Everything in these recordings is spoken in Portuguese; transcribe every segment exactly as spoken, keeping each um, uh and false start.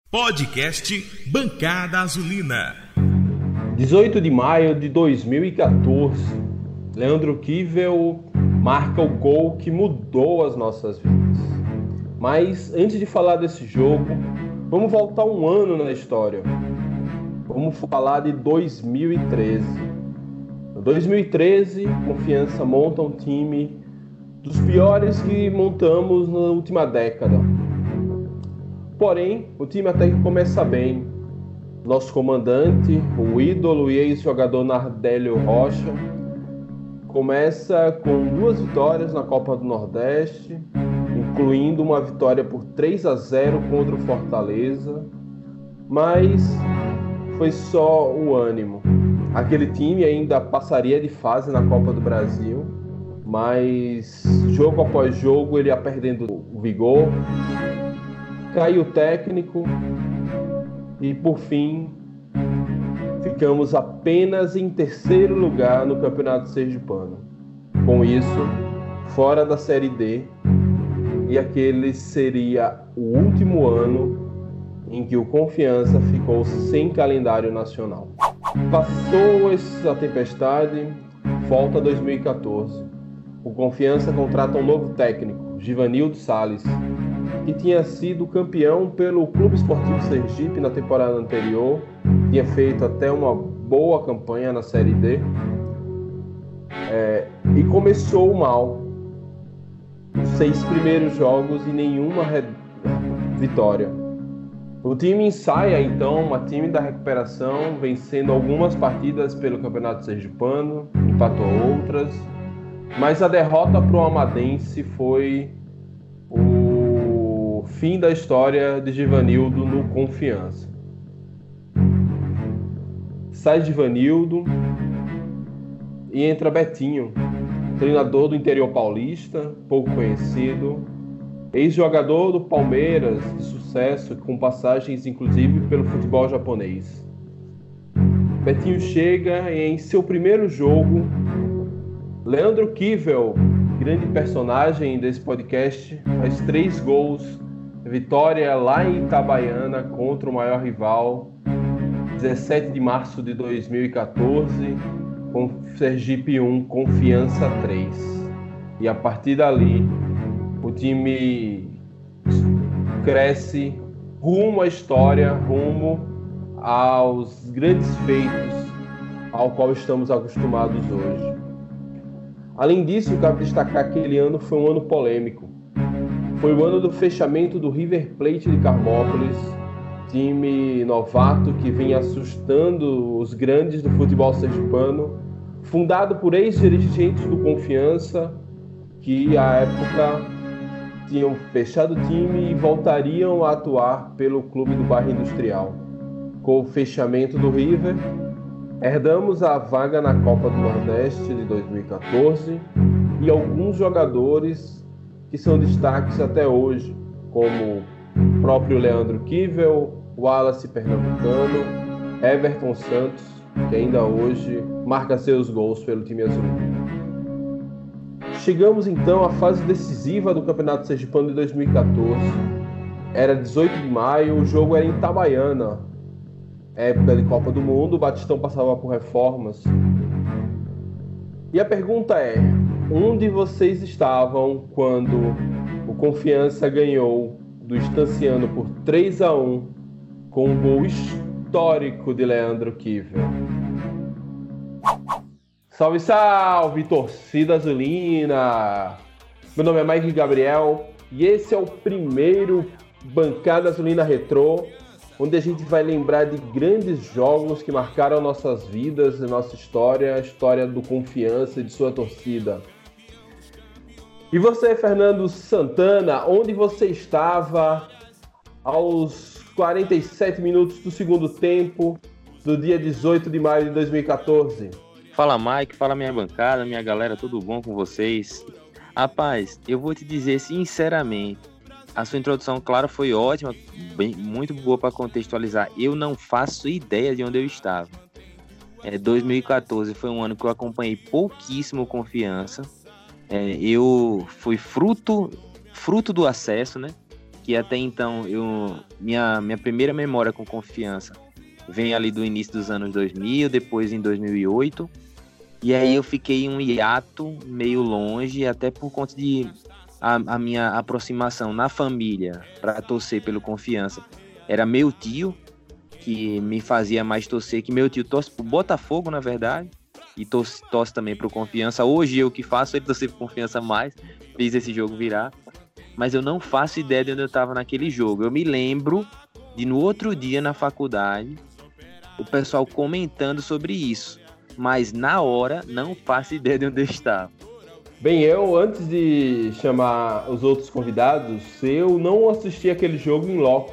Podcast Bancada Azulina. dezoito de maio de dois mil e quatorze, Leandro Kivel marca o gol que mudou as nossas vidas. Mas antes de falar desse jogo, vamos voltar um ano na história. Vamos falar de dois mil e treze. Em dois mil e treze, Confiança monta um time dos piores que montamos na última década. Porém, o time até que começa bem. Nosso comandante, o ídolo e ex-jogador Nardélio Rocha, começa com duas vitórias na Copa do Nordeste, incluindo uma vitória por três a zero contra o Fortaleza, mas foi só o ânimo. Aquele time ainda passaria de fase na Copa do Brasil, mas jogo após jogo ele ia perdendo o vigor, caiu o técnico e, por fim, ficamos apenas em terceiro lugar no Campeonato Sergipano. Com isso, fora da Série D, e aquele seria o último ano em que o Confiança ficou sem calendário nacional. Passou essa tempestade, volta dois mil e quatorze. O Confiança contrata um novo técnico, Givanildo Salles, que tinha sido campeão pelo Clube Esportivo Sergipe na temporada anterior, tinha feito até uma boa campanha na Série D, é, e começou mal. Os seis primeiros jogos e nenhuma re... vitória. O time ensaia então uma tímida recuperação, vencendo algumas partidas pelo Campeonato Sergipano, empatou outras, mas a derrota para o Amadense foi o fim da história de Givanildo no Confiança. Sai Givanildo e entra Betinho, treinador do interior paulista, pouco conhecido, ex-jogador do Palmeiras de sucesso, com passagens inclusive pelo futebol japonês. Betinho chega e em seu primeiro jogo, Leandro Kivel, grande personagem desse podcast, faz três gols. Vitória lá em Itabaiana contra o maior rival, dezessete de março de dois mil e quatorze, com Sergipe um, Confiança três. E a partir dali, o time cresce rumo à história, rumo aos grandes feitos ao qual estamos acostumados hoje. Além disso, cabe destacar que aquele ano foi um ano polêmico. Foi o ano do fechamento do River Plate de Carmópolis, time novato que vinha assustando os grandes do futebol sergipano, fundado por ex-dirigentes do Confiança, que à época tinham fechado o time e voltariam a atuar pelo clube do bairro Industrial. Com o fechamento do River, herdamos a vaga na Copa do Nordeste de dois mil e quatorze e alguns jogadores que são destaques até hoje, como o próprio Leandro Kivel, Wallace Pernambucano, Everton Santos, que ainda hoje marca seus gols pelo time azul. Chegamos então à fase decisiva do Campeonato Sergipano de dois mil e quatorze. Era dezoito de maio, o jogo era em Itabaiana, época de Copa do Mundo, o Batistão passava por reformas. E a pergunta é, onde vocês estavam quando o Confiança ganhou do Estanciano por três a um com um gol histórico de Leandro Kivel? Salve, salve, torcida azulina! Meu nome é Mike Gabriel e esse é o primeiro Bancada Azulina Retrô, onde a gente vai lembrar de grandes jogos que marcaram nossas vidas, nossa história, a história do Confiança e de sua torcida. E você, Fernando Santana, onde você estava aos quarenta e sete minutos do segundo tempo do dia dezoito de maio de dois mil e quatorze? Fala, Mike, fala minha bancada, minha galera, tudo bom com vocês? Rapaz, eu vou te dizer sinceramente, a sua introdução, claro, foi ótima, bem, muito boa para contextualizar. Eu não faço ideia de onde eu estava. É, dois mil e quatorze foi um ano que eu acompanhei pouquíssimo Confiança. É, eu fui fruto, fruto do acesso, né? que até então, eu, minha, minha primeira memória com Confiança vem ali do início dos anos dois mil, depois em dois mil e oito, e aí eu fiquei um hiato meio longe, até por conta de a, a minha aproximação na família para torcer pelo Confiança. Era meu tio que me fazia mais torcer, que meu tio torce pro Botafogo, na verdade, e torce, torce também pro Confiança. Hoje eu que faço, ele torce pro Confiança mais, fiz esse jogo virar, mas eu não faço ideia de onde eu estava naquele jogo. Eu me lembro de no outro dia na faculdade, o pessoal comentando sobre isso, mas na hora não faço ideia de onde eu estava. Bem, eu, antes de chamar os outros convidados, eu não assisti aquele jogo em loco.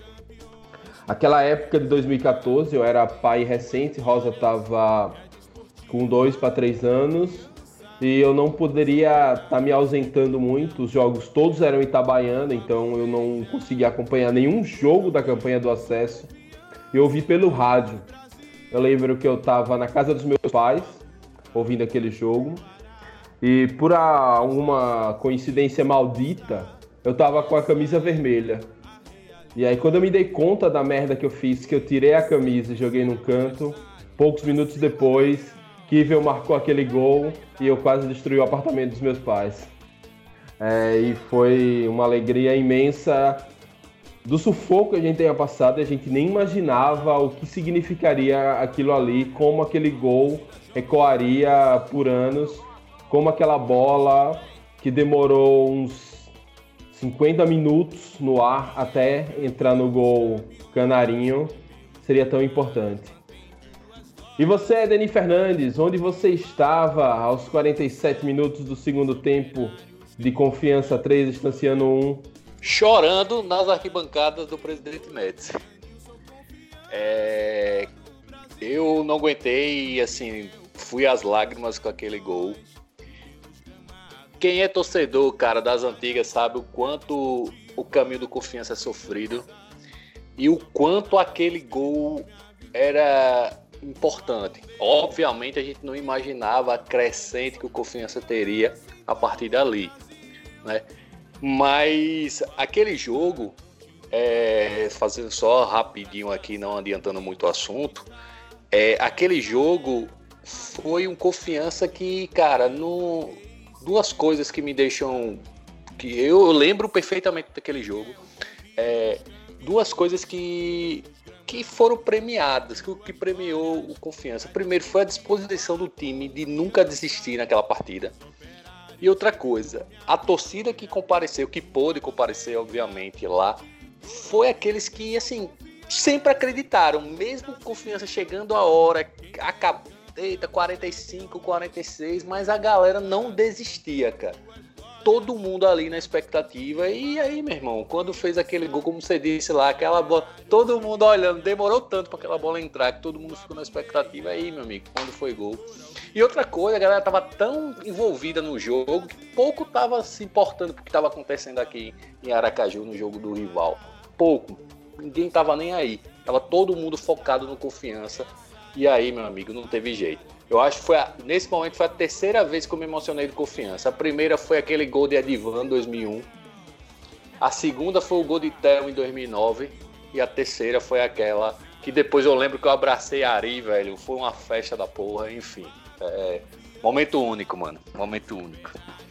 Aquela época de dois mil e quatorze, eu era pai recente, Rosa estava com dois para três anos, e eu não poderia estar tá me ausentando muito. Os jogos todos eram em Itabaiana, então eu não conseguia acompanhar nenhum jogo da campanha do acesso. Eu ouvi pelo rádio. Eu lembro que eu estava na casa dos meus pais, ouvindo aquele jogo, e por alguma coincidência maldita, eu estava com a camisa vermelha. E aí, quando eu me dei conta da merda que eu fiz, que eu tirei a camisa e joguei num canto, poucos minutos depois, Kivel marcou aquele gol e eu quase destruí o apartamento dos meus pais. É, e foi uma alegria imensa do sufoco que a gente tenha passado, a gente nem imaginava o que significaria aquilo ali, como aquele gol ecoaria por anos, como aquela bola que demorou uns cinquenta minutos no ar até entrar no gol canarinho seria tão importante. E você, Deni Fernandes, onde você estava aos quarenta e sete minutos do segundo tempo de Confiança três, Estanciano um? Chorando nas arquibancadas do Presidente Médici. É... Eu não aguentei, assim, fui às lágrimas com aquele gol. Quem é torcedor, cara, das antigas sabe o quanto o caminho do Confiança é sofrido e o quanto aquele gol era importante. Obviamente a gente não imaginava a crescente que o Confiança teria a partir dali, né? Mas aquele jogo, é, fazendo só rapidinho aqui, não adiantando muito o assunto, é, aquele jogo foi um Confiança que, cara, não... duas coisas que me deixam... que eu lembro perfeitamente daquele jogo. É, duas coisas que, que foram premiadas, que, que premiou o Confiança. Primeiro foi a disposição do time de nunca desistir naquela partida. E outra coisa, a torcida que compareceu, que pôde comparecer, obviamente, lá, foi aqueles que, assim, sempre acreditaram, mesmo Confiança chegando a hora, acabou. Eita, quarenta e cinco, quarenta e seis, mas a galera não desistia, cara. Todo mundo ali na expectativa. E aí, meu irmão, quando fez aquele gol, como você disse lá, aquela bola, todo mundo olhando, demorou tanto para aquela bola entrar, que todo mundo ficou na expectativa. Aí, meu amigo, quando foi gol. E outra coisa, a galera tava tão envolvida no jogo que pouco tava se importando com o que tava acontecendo aqui em Aracaju, no jogo do rival. Pouco. Ninguém tava nem aí. Tava todo mundo focado no Confiança. E aí, meu amigo, não teve jeito. Eu acho que foi a, nesse momento foi a terceira vez que eu me emocionei de Confiança. A primeira foi aquele gol de Edivan em dois mil e um. A segunda foi o gol de Theo em dois mil e nove. E a terceira foi aquela que depois eu lembro que eu abracei a Ari, velho. Foi uma festa da porra, enfim. É, momento único, mano. Momento único.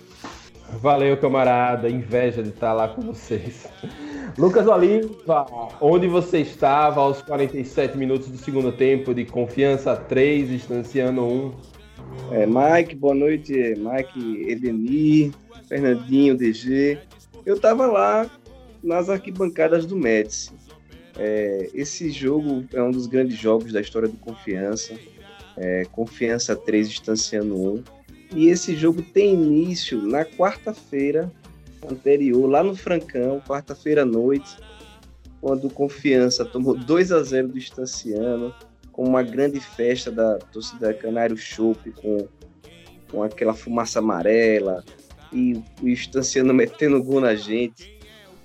Valeu, camarada. Inveja de estar lá com vocês. Lucas Oliva, onde você estava aos quarenta e sete minutos do segundo tempo de Confiança três, Estanciano um? É, Mike, boa noite. Mike, Edenir, Fernandinho, D G. Eu estava lá nas arquibancadas do Médici. É, esse jogo é um dos grandes jogos da história do Confiança. É, Confiança três, Estanciano um. E esse jogo tem início na quarta-feira anterior, lá no Francão, quarta-feira à noite, quando o Confiança tomou dois a zero do Estanciano, com uma grande festa da torcida Canário Chopp, com, com aquela fumaça amarela, e o Estanciano metendo gol na gente,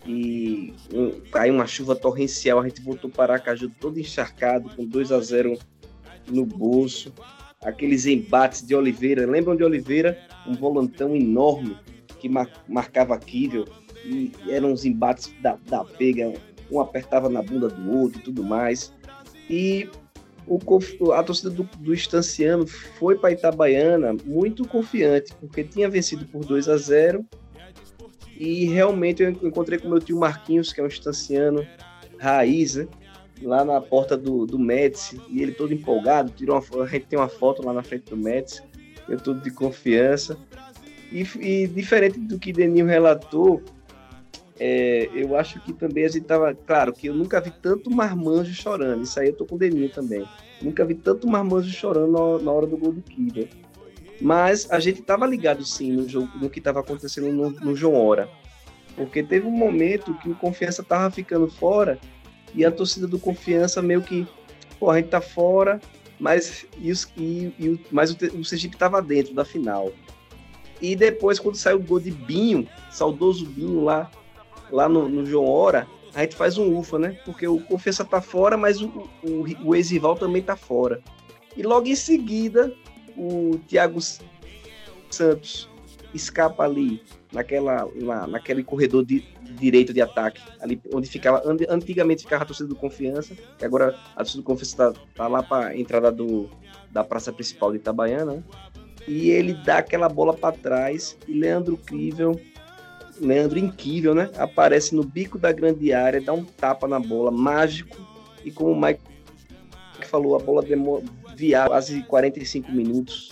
e um, caiu uma chuva torrencial, a gente voltou para Aracaju todo encharcado, com dois a zero no bolso, aqueles embates de Oliveira, lembram de Oliveira? Um volantão enorme, que mar- marcava Kivel, e eram uns embates da, da pega, um apertava na bunda do outro e tudo mais. E o, a torcida do, do Estanciano foi para Itabaiana muito confiante, porque tinha vencido por dois a zero, e realmente eu encontrei com meu tio Marquinhos, que é um estanciano raiz, né? Lá na porta do, do Médici, e ele todo empolgado, tirou uma, a gente tem uma foto lá na frente do Médici, eu todo de confiança, e, e diferente do que Denil relatou, é, eu acho que também a gente tava, claro, que eu nunca vi tanto marmanjo chorando, isso aí eu tô com o Denil também, nunca vi tanto marmanjo chorando na, na hora do gol do Kiber, mas a gente tava ligado sim no, jogo, no que tava acontecendo no, no João Hora, porque teve um momento que o Confiança tava ficando fora, e a torcida do Confiança meio que, pô, a gente tá fora, mas, e os, e, e, mas o, o Sergipe tava dentro da final. E depois, quando saiu o gol de Binho, saudoso Binho lá, lá no, no João Hora, a gente faz um ufa, né? Porque o Confiança tá fora, mas o, o, o ex-rival também tá fora. E logo em seguida, o Thiago Santos escapa ali, naquela, na, naquele corredor de direito de ataque, ali onde ficava, antigamente ficava a torcida do Confiança, que agora a torcida do Confiança tá, tá lá para a entrada do, da praça principal de Itabaiana, né? E ele dá aquela bola para trás, e Leandro Incrível, Leandro Incrível, né? Aparece no bico da grande área, dá um tapa na bola, mágico, e como o Mike falou, a bola demora viar quase quarenta e cinco minutos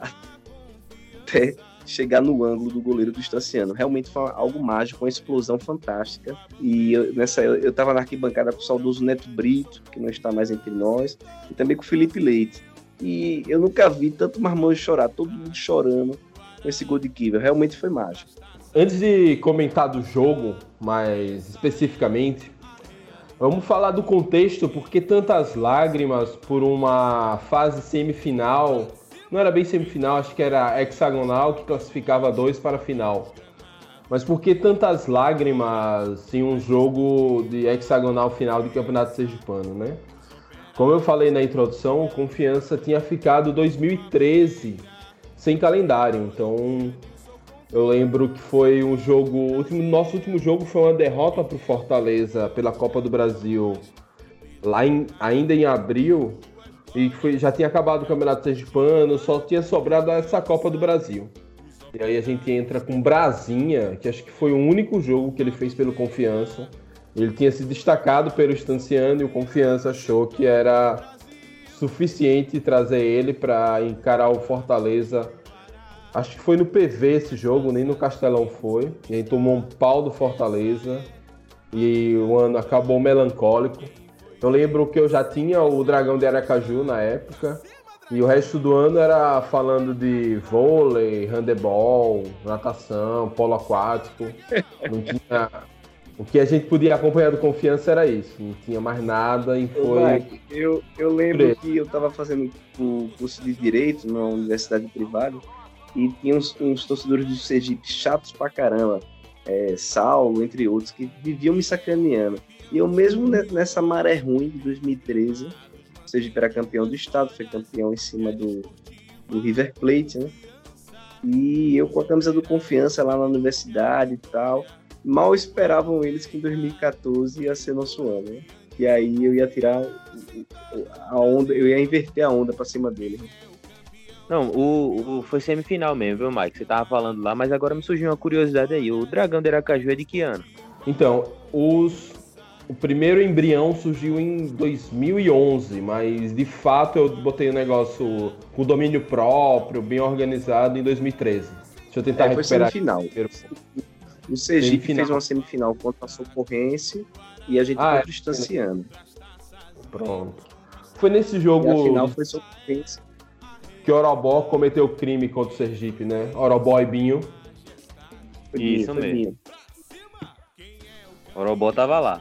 até chegar no ângulo do goleiro do Estanciano. Realmente foi algo mágico, uma explosão fantástica. E eu, nessa, eu, eu tava na arquibancada com o saudoso Neto Brito, que não está mais entre nós, e também com o Felipe Leite. E eu nunca vi tanto marmanjo chorar, todo mundo chorando com esse gol de Kiver. Realmente foi mágico. Antes de comentar do jogo, mais especificamente, vamos falar do contexto, porque tantas lágrimas por uma fase semifinal. Não era bem semifinal, acho que era hexagonal, que classificava dois para a final. Mas por que tantas lágrimas em um jogo de hexagonal final de Campeonato Sergipano, né? Como eu falei na introdução, o Confiança tinha ficado dois mil e treze sem calendário. Então, eu lembro que foi um jogo... Último, nosso último jogo foi uma derrota para o Fortaleza pela Copa do Brasil, lá em, ainda em abril. E foi, já tinha acabado o Campeonato Sergipano, só tinha sobrado essa Copa do Brasil. E aí a gente entra com Brasinha, que acho que foi o único jogo que ele fez pelo Confiança. Ele tinha se destacado pelo Estanciano e o Confiança achou que era suficiente trazer ele para encarar o Fortaleza. Acho que foi no P V esse jogo, nem no Castelão foi. E aí tomou um pau do Fortaleza e o ano acabou melancólico. Eu lembro que eu já tinha o Dragão de Aracaju na época, e o resto do ano era falando de vôlei, handebol, natação, polo aquático. Não tinha... O que a gente podia acompanhar do Confiança era isso, não tinha mais nada e foi... Mike, eu, eu lembro que eu estava fazendo o curso de Direito numa universidade privada, e tinha uns, uns torcedores do Sergipe chatos pra caramba, é, Saulo, entre outros, que viviam me sacaneando. E eu mesmo nessa maré ruim de dois mil e treze, o Sergipe era campeão do estado, foi campeão em cima do, do River Plate, né? E eu com a camisa do Confiança lá na universidade e tal, mal esperavam eles que em dois mil e catorze ia ser nosso ano, né? E aí eu ia tirar a onda, eu ia inverter a onda pra cima dele. Não, o, o, foi semifinal mesmo, viu, Mike? Você tava falando lá, mas agora me surgiu uma curiosidade aí. O Dragão de Aracaju é de que ano? Então, os... o primeiro embrião surgiu em dois mil e onze, mas de fato eu botei o negócio com domínio próprio, bem organizado, em dois mil e treze. Deixa eu tentar é, recuperar. Foi semifinal. O Sergipe semifinal. Fez uma semifinal contra a Socorrense e a gente ah, contra o Estanciano. Pronto. Foi nesse jogo... E a final foi Socorrense. Que Orobó cometeu crime contra o Sergipe, né? Orobó e Binho. Foi Isso Binho, mesmo. Orobó tava lá.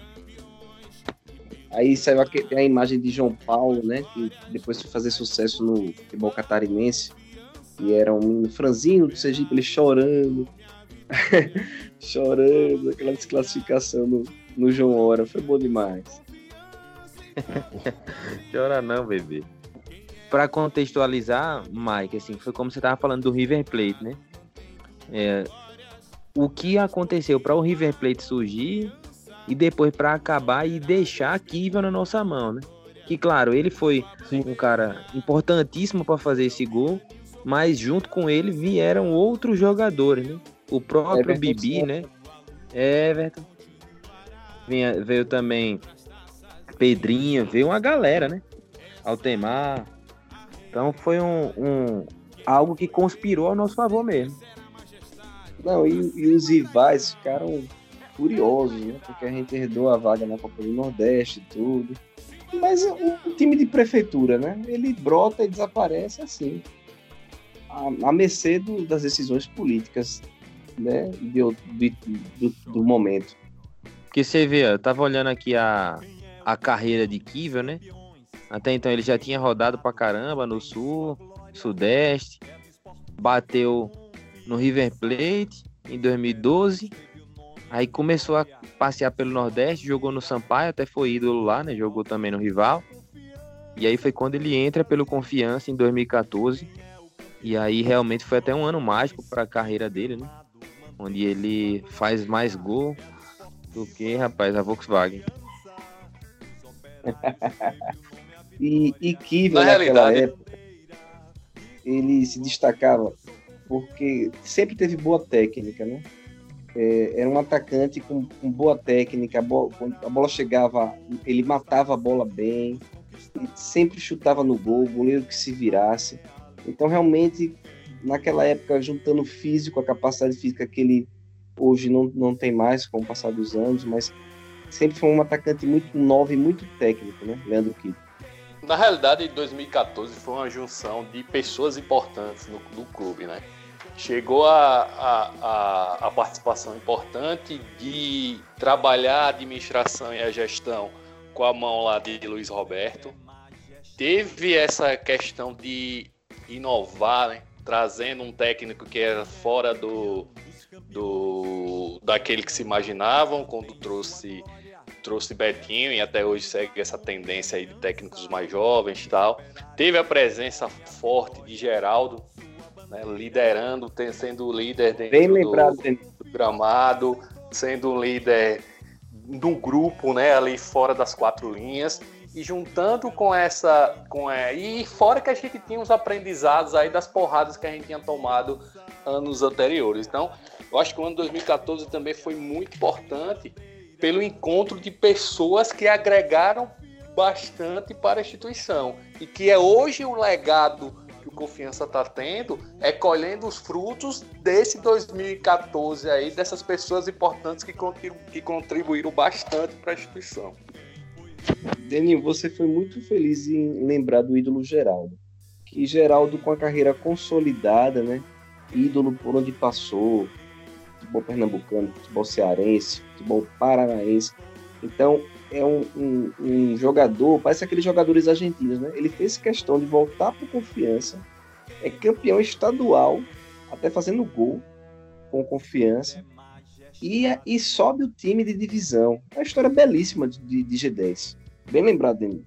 Aí saiu a, tem a imagem de João Paulo, né? Que depois foi fazer sucesso no futebol catarinense. E era um franzino do Sergipe, ele chorando. chorando, aquela desclassificação no, no João Hora. Foi bom demais. Chora não, bebê. Pra contextualizar, Mike, assim, foi como você tava falando do River Plate, né? É, o que aconteceu para o River Plate surgir e depois para acabar e deixar a Kiva na nossa mão, né? Que, claro, ele foi Sim. um cara importantíssimo para fazer esse gol, mas junto com ele vieram outros jogadores, né? O próprio Bibi, né? Everton. Veio, veio também Pedrinha, veio uma galera, né? Altemar. Então foi um, um, algo que conspirou ao nosso favor mesmo. Não, e, e os rivais ficaram furiosos, né? Porque a gente herdou a vaga na Copa do Nordeste e tudo. Mas o, o time de prefeitura, né? Ele brota e desaparece assim, a, a mercê do, das decisões políticas, né? De, de, do, do momento. Porque você vê, eu tava olhando aqui a, a carreira de Kivel, né? Até então ele já tinha rodado pra caramba no Sul, Sudeste, bateu no River Plate em dois mil e doze, aí começou a passear pelo Nordeste, jogou no Sampaio, até foi ídolo lá, né? Jogou também no Rival. E aí foi quando ele entra pelo Confiança em dois mil e catorze. E aí realmente foi até um ano mágico para a carreira dele, né? Onde ele faz mais gol do que, rapaz, a Volkswagen. e e Kivel, naquela realidade... época, ele se destacava porque sempre teve boa técnica, né? É, era um atacante com, com boa técnica, a bola, quando a bola chegava, ele matava a bola bem, ele sempre chutava no gol, o goleiro que se virasse. Então, realmente, naquela época, juntando o físico, a capacidade física que ele hoje não, não tem mais com o passar dos anos, mas sempre foi um atacante muito novo e muito técnico, né, Leandro Kivel? Na realidade, em dois mil e catorze foi uma junção de pessoas importantes no, no clube, né? Chegou a, a, a, a participação importante de trabalhar a administração e a gestão com a mão lá de Luiz Roberto. Teve essa questão de inovar, né? Trazendo um técnico que era fora do, do daquele que se imaginavam, quando trouxe, trouxe Betinho, e até hoje segue essa tendência aí de técnicos mais jovens e tal. Teve a presença forte de Geraldo, né, liderando, sendo o líder dentro Bem lembrado, do, do gramado, sendo um líder do grupo, né, ali fora das quatro linhas, e juntando com essa... Com, é, e fora que a gente tinha os aprendizados aí das porradas que a gente tinha tomado anos anteriores. Então, eu acho que o ano dois mil e catorze também foi muito importante pelo encontro de pessoas que agregaram bastante para a instituição, e que é hoje o legado que o Confiança está tendo, é colhendo os frutos desse dois mil e catorze aí, dessas pessoas importantes que, contribu- que contribuíram bastante para a instituição. Deninho, você foi muito feliz em lembrar do ídolo Geraldo. Que Geraldo, com a carreira consolidada, né? Ídolo por onde passou, futebol pernambucano, futebol cearense, futebol paranaense. Então, é um, um, um jogador, parece aqueles jogadores argentinos, né? Ele fez questão de voltar para o Confiança, é campeão estadual, até fazendo gol com Confiança, e, e sobe o time de divisão. É uma história belíssima de, de, de G dez. Bem lembrado dele.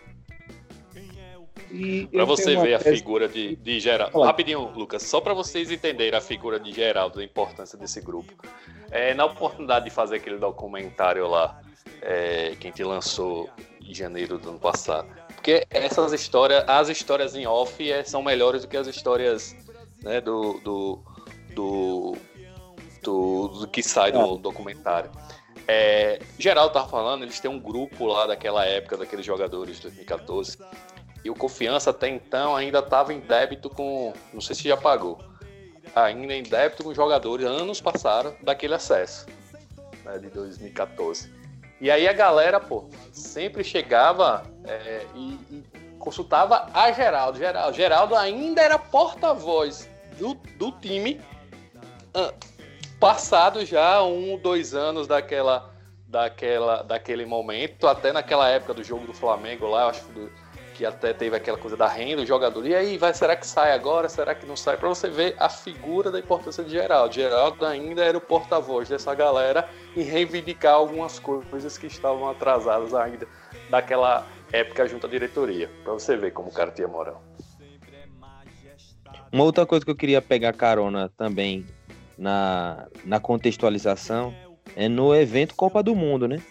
Para você ver a tese... figura de, de Geraldo. Rapidinho, Lucas, só para vocês entenderem a figura de Geraldo, a importância desse grupo. É, na oportunidade de fazer aquele documentário lá, é, que a gente lançou em janeiro do ano passado. Porque essas histórias, as histórias em off é, são melhores do que as histórias, né, do, do, do, do, do que sai do documentário. É, Geraldo estava falando, eles têm um grupo lá daquela época, daqueles jogadores de dois mil e catorze, e o Confiança até então ainda estava em débito com, não sei se já pagou, ainda em débito com os jogadores, anos passaram daquele acesso, né, de dois mil e catorze. E aí a galera, pô, sempre chegava é, e, e consultava a Geraldo. Geraldo. Geraldo ainda era porta-voz do, do time, uh, passado já um, dois anos daquela, daquela, daquele momento, até naquela época do jogo do Flamengo lá, eu acho que, que até teve aquela coisa da renda do jogador. E aí, vai, será que sai agora? Será que não sai? Para você ver a figura da importância de Geraldo. Geraldo ainda era o porta-voz dessa galera e reivindicar algumas coisas que estavam atrasadas ainda daquela época junto à diretoria. Para você ver como o cara tinha moral. Uma outra coisa que eu queria pegar carona também na, na contextualização, é no evento Copa do Mundo, né?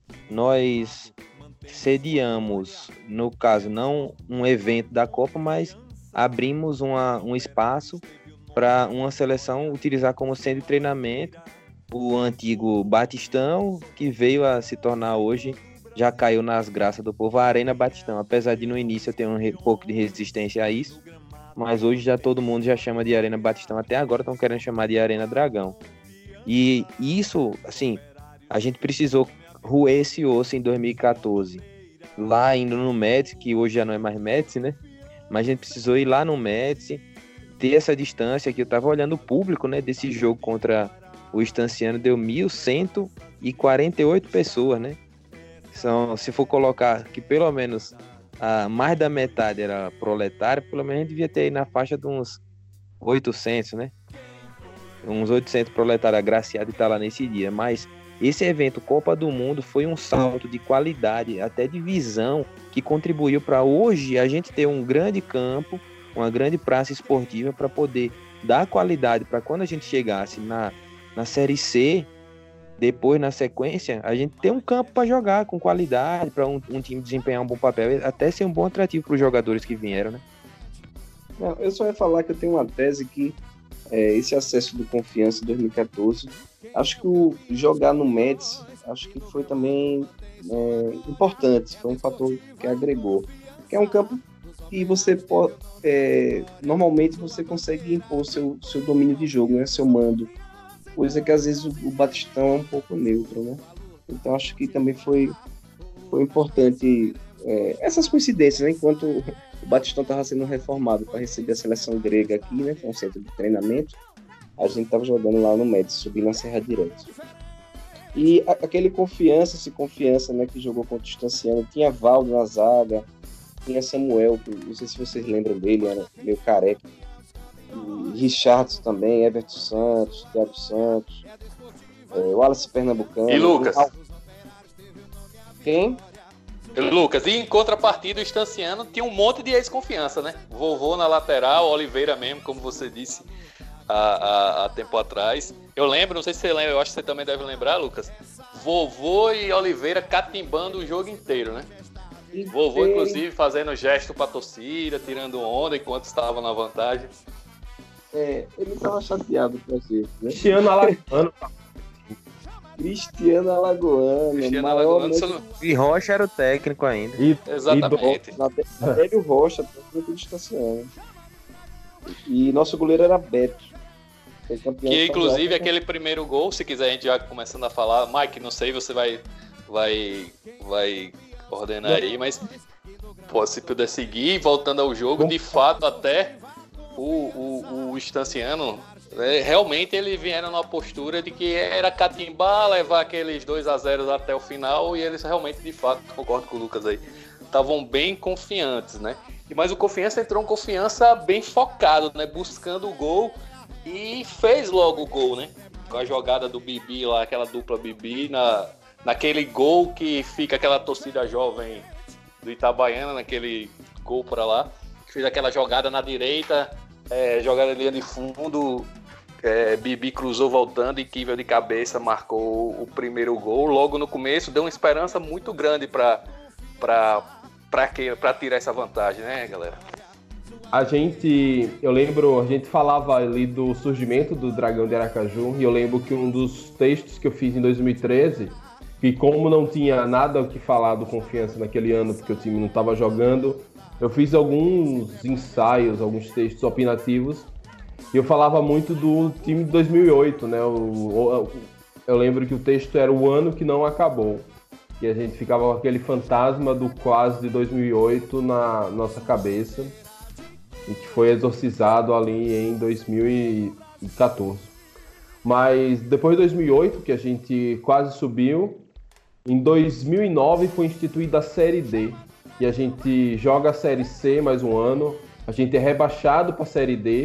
Nós sediamos, no caso, não um evento da Copa, mas abrimos uma, um espaço para uma seleção utilizar como centro de treinamento o antigo Batistão, que veio a se tornar hoje, já caiu nas graças do povo, a Arena Batistão. Apesar de no início eu ter um re, pouco de resistência a isso, mas hoje já todo mundo já chama de Arena Batistão. Até agora estão querendo chamar de Arena Dragão. E isso, assim, a gente precisou roer esse osso em dois mil e quatorze, lá indo no Médici, que hoje já não é mais Médici, né? Mas a gente precisou ir lá no Médici, ter essa distância, que eu tava olhando o público, né, desse jogo contra o Estanciano, deu mil cento e quarenta e oito pessoas, né? São, se for colocar que pelo menos a, mais da metade era proletário, pelo menos a gente devia ter aí na faixa de uns oitocentos, né? Uns oitocentos proletários agraciados de estar lá nesse dia. Mas esse evento Copa do Mundo foi um salto de qualidade, até de visão, que contribuiu para hoje a gente ter um grande campo, uma grande praça esportiva para poder dar qualidade para quando a gente chegasse na, na Série C, depois na sequência, a gente ter um campo para jogar com qualidade, para um, um time desempenhar um bom papel, até ser um bom atrativo para os jogadores que vieram, né? Não, eu só ia falar que eu tenho uma tese que é, esse acesso do Confiança em dois mil e quatorze, acho que o jogar no Médici, acho que foi também é, importante, foi um fator que agregou, que é um campo e você pode, é, normalmente você consegue impor seu, seu domínio de jogo, né, seu mando, coisa que às vezes o, o Batistão é um pouco neutro, né? Então acho que também foi, foi importante é, essas coincidências, né? Enquanto o Batistão estava sendo reformado para receber a seleção grega aqui, né, que é um centro de treinamento, a gente estava jogando lá no Médici, subindo a Serra direto. E a, aquele Confiança, esse Confiança, né, que jogou contra o Estanciano, tinha Valdo na zaga, tinha Samuel, que não sei se vocês lembram dele, era meio careca. E Richardson também, Everton Santos, Thiago Santos, é, o Wallace Pernambucano. E Lucas? O... Quem? E Lucas, e em contrapartida o Estanciano tinha um monte de ex-confiança, né? Vovô na lateral, Oliveira mesmo, como você disse há, há, há tempo atrás. Eu lembro, não sei se você lembra, eu acho que você também deve lembrar, Lucas. Vovô e Oliveira catimbando o jogo inteiro, né? E Vovô, tem... inclusive, fazendo gesto pra torcida, tirando onda enquanto estava na vantagem. É, ele estava chateado com a gente, né? Cristiano Alagoano. Cristiano Alagoano. Cristiano Alagoano. Não... E Rocha era o técnico ainda. E, Exatamente. E do... Hélio Rocha, técnico de Estaciano. E nosso goleiro era Beto. Que inclusive aquele primeiro gol, se quiser a gente já começando a falar, Mike, não sei, você vai, vai, vai ordenar aí, mas pô, se puder seguir, voltando ao jogo, de fato até o, o, o Estanciano, né, realmente eles vieram numa postura de que era catimbar, levar aqueles dois a zero até o final, e eles realmente, de fato, concordo com o Lucas aí, estavam bem confiantes, né? Mas o Confiança entrou um Confiança bem focado, né? Buscando o gol. E fez logo o gol, né? Com a jogada do Bibi lá, aquela dupla Bibi, na, naquele gol que fica aquela torcida jovem do Itabaiana, naquele gol pra lá. Fez aquela jogada na direita, é, jogada de linha de fundo, é, Bibi cruzou voltando e Kivel de cabeça marcou o primeiro gol. Logo no começo, deu uma esperança muito grande pra, pra, pra, que, pra tirar essa vantagem, né, galera? A gente, eu lembro, a gente falava ali do surgimento do Dragão de Aracaju, e eu lembro que um dos textos que eu fiz em dois mil e treze, que como não tinha nada o que falar do Confiança naquele ano, porque o time não estava jogando, eu fiz alguns ensaios, alguns textos opinativos, e eu falava muito do time de dois mil e oito, né? Eu, eu lembro que o texto era o ano que não acabou, e a gente ficava com aquele fantasma do quase de dois mil e oito na nossa cabeça, e que foi exorcizado ali em dois mil e quatorze. Mas depois de dois mil e oito, que a gente quase subiu, em dois mil e nove foi instituída a Série D, e a gente joga a Série C mais um ano, a gente é rebaixado para a Série D,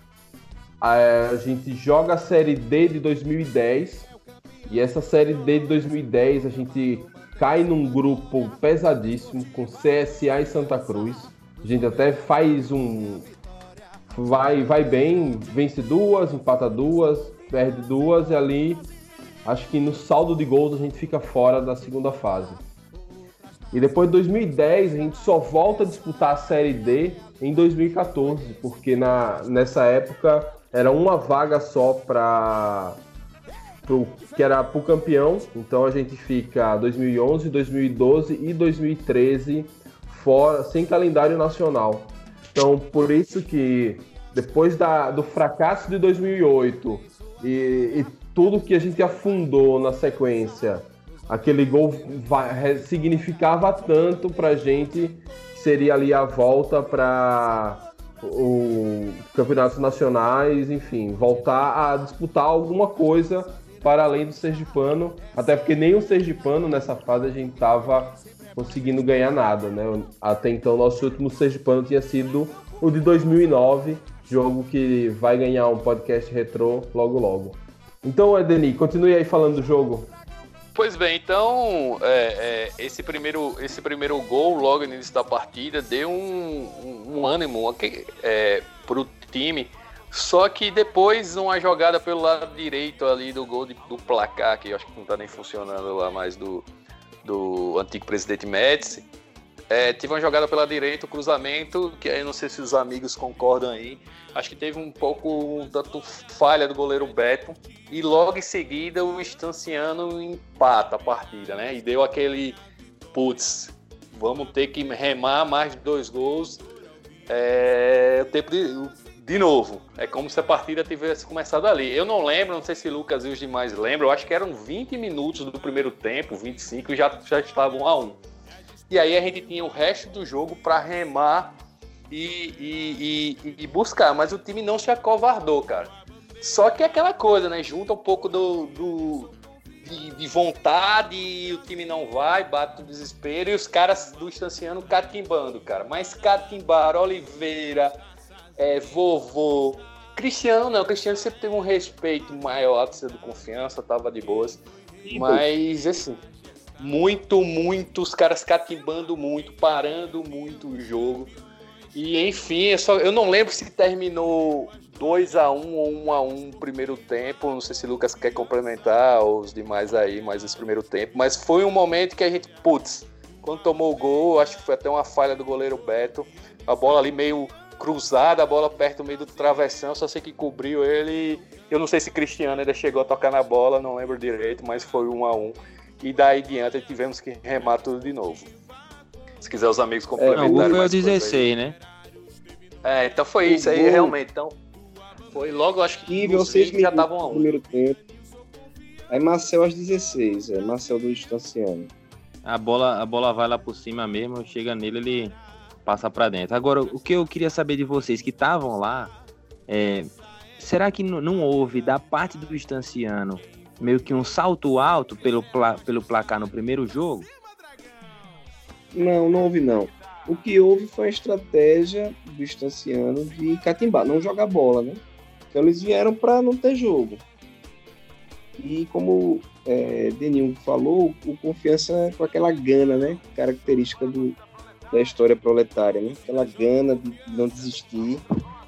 a gente joga a Série D de dois mil e dez, e essa Série D de dois mil e dez a gente cai num grupo pesadíssimo, com C S A e Santa Cruz. A gente até faz um... Vai, vai bem, vence duas, empata duas, perde duas e ali, acho que no saldo de gols a gente fica fora da segunda fase. E depois de dois mil e dez a gente só volta a disputar a Série D em dois mil e catorze, porque na, nessa época era uma vaga só para que era para o campeão, então a gente fica dois mil e onze, dois mil e doze e dois mil e treze fora, sem calendário nacional. Então, por isso que depois da, do fracasso de dois mil e oito e, e tudo que a gente afundou na sequência, aquele gol vai, significava tanto para a gente, que seria ali a volta para os campeonatos nacionais, enfim, voltar a disputar alguma coisa para além do sergipano, até porque nem o sergipano nessa fase a gente estava conseguindo ganhar nada, né? Até então nosso último sergipano tinha sido o de dois mil e nove, jogo que vai ganhar um podcast retrô logo logo. Então, Edeni, continue aí falando do jogo. Pois bem, então é, é, esse, primeiro, esse primeiro gol logo no início da partida deu um, um, um ânimo é, para o time. Só que depois uma jogada pelo lado direito ali do gol de, do placar, que eu acho que não está nem funcionando lá mais, do, do antigo presidente Médici, é, tive uma jogada pela direita, o cruzamento, que aí não sei se os amigos concordam aí, acho que teve um pouco um tanto falha do goleiro Beto, e logo em seguida o Estanciano empata a partida, né? E deu aquele, putz, vamos ter que remar mais de dois gols, é, o tempo de... De novo, é como se a partida tivesse começado ali. Eu não lembro, não sei se Lucas e os demais lembram, eu acho que eram vinte minutos do primeiro tempo, vinte e cinco, e já, já estavam a um. E aí a gente tinha o resto do jogo para remar e, e, e, e buscar, mas o time não se acovardou, cara. Só que é aquela coisa, né? Junta um pouco do, do, de, de vontade e o time não vai, bate o desespero, e os caras do Estanciano catimbando, cara. Mas catimbaram, Oliveira... É, vovô, Cristiano não, Cristiano sempre teve um respeito maior, a torcida do Confiança, tava de boas, mas assim, muito, muito, os caras catimbando muito, parando muito o jogo, e enfim, eu, só, eu não lembro se terminou dois a um ou um a um no primeiro tempo, não sei se o Lucas quer complementar, ou os demais aí, mais esse primeiro tempo, mas foi um momento que a gente, putz, quando tomou o gol, acho que foi até uma falha do goleiro Beto, a bola ali meio... cruzada, a bola perto do meio do travessão, só sei que cobriu ele, eu não sei se Cristiano ainda chegou a tocar na bola, não lembro direito, mas foi um a um, e daí diante tivemos que remar tudo de novo. Se quiser os amigos complementarem. Não, o foi o dezesseis, né? É, então foi isso aí, realmente, então foi logo, acho que os vinte já estavam a um. Primeiro tempo. Aí Marcel às dezesseis, é, Marcel do Estanciano. A bola, a bola vai lá por cima mesmo, chega nele, ele... passa para dentro. Agora, o que eu queria saber de vocês que estavam lá, é, será que não, não houve da parte do Estanciano meio que um salto alto pelo, pla, pelo placar no primeiro jogo? Não, não houve não. O que houve foi a estratégia do Estanciano de catimbar, não jogar bola, né? Então eles vieram para não ter jogo. E como é, Denil falou, o Confiança com aquela gana, né? Característica do da história proletária, né? Aquela gana de não desistir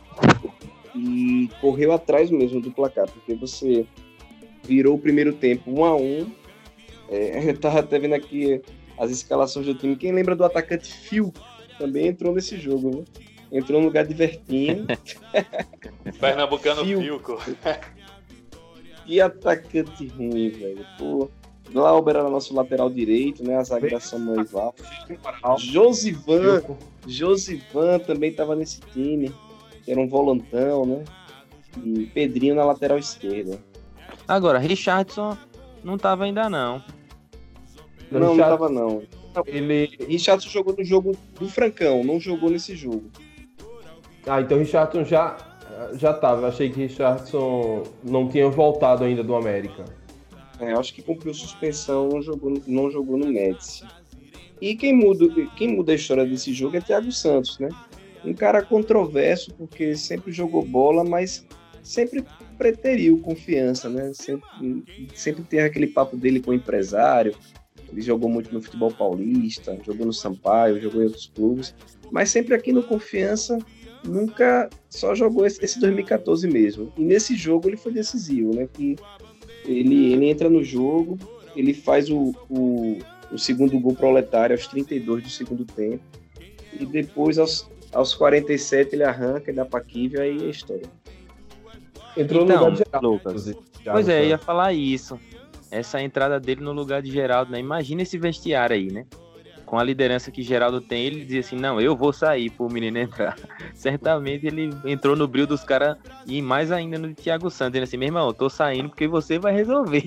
e correu atrás mesmo do placar, porque você virou o primeiro tempo um a um, é, eu tava até vendo aqui as escalações do time, quem lembra do atacante Phil, também entrou nesse jogo, né? Entrou no lugar de Vertinho. Pernambucano Filco. Que atacante ruim, velho, pô. Glauber era nosso lateral direito, né? A zaga da Samuel Ival. Josivan, Josivan também estava nesse time, que era um volantão, né? E Pedrinho na lateral esquerda. Agora, Richardson não estava ainda não. Não, não estava não. Ele... Richardson jogou no jogo do Francão, não jogou nesse jogo. Ah, então Richardson já já estava. Achei que Richardson não tinha voltado ainda do América. É, acho que cumpriu suspensão, não jogou, não jogou no Médici. E quem muda, quem muda a história desse jogo é Thiago Santos, né? Um cara controverso, porque sempre jogou bola, mas sempre preteriu Confiança, né? Sempre, sempre tem aquele papo dele com o empresário. Ele jogou muito no futebol paulista, jogou no Sampaio, jogou em outros clubes. Mas sempre aqui no Confiança nunca só jogou esse, esse dois mil e quatorze mesmo. E nesse jogo ele foi decisivo, né? Que ele, ele entra no jogo, ele faz o, o, o segundo gol proletário aos trinta e dois do segundo tempo. E depois, aos, aos quarenta e sete, ele arranca e dá pra Kivio, aí é história. Entrou Então, no lugar de Geraldo, Lucas, inclusive. Pois é, eu ia falar isso. Essa entrada dele no lugar de Geraldo, né? Imagina esse vestiário aí, né? Com a liderança que Geraldo tem, ele dizia assim, não, eu vou sair pro menino entrar. Certamente ele entrou no brilho dos caras e mais ainda no Thiago Santos. Ele assim, meu irmão, eu tô saindo porque você vai resolver.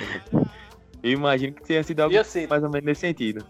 Eu imagino que tenha sido algo assim, mais ou menos nesse sentido.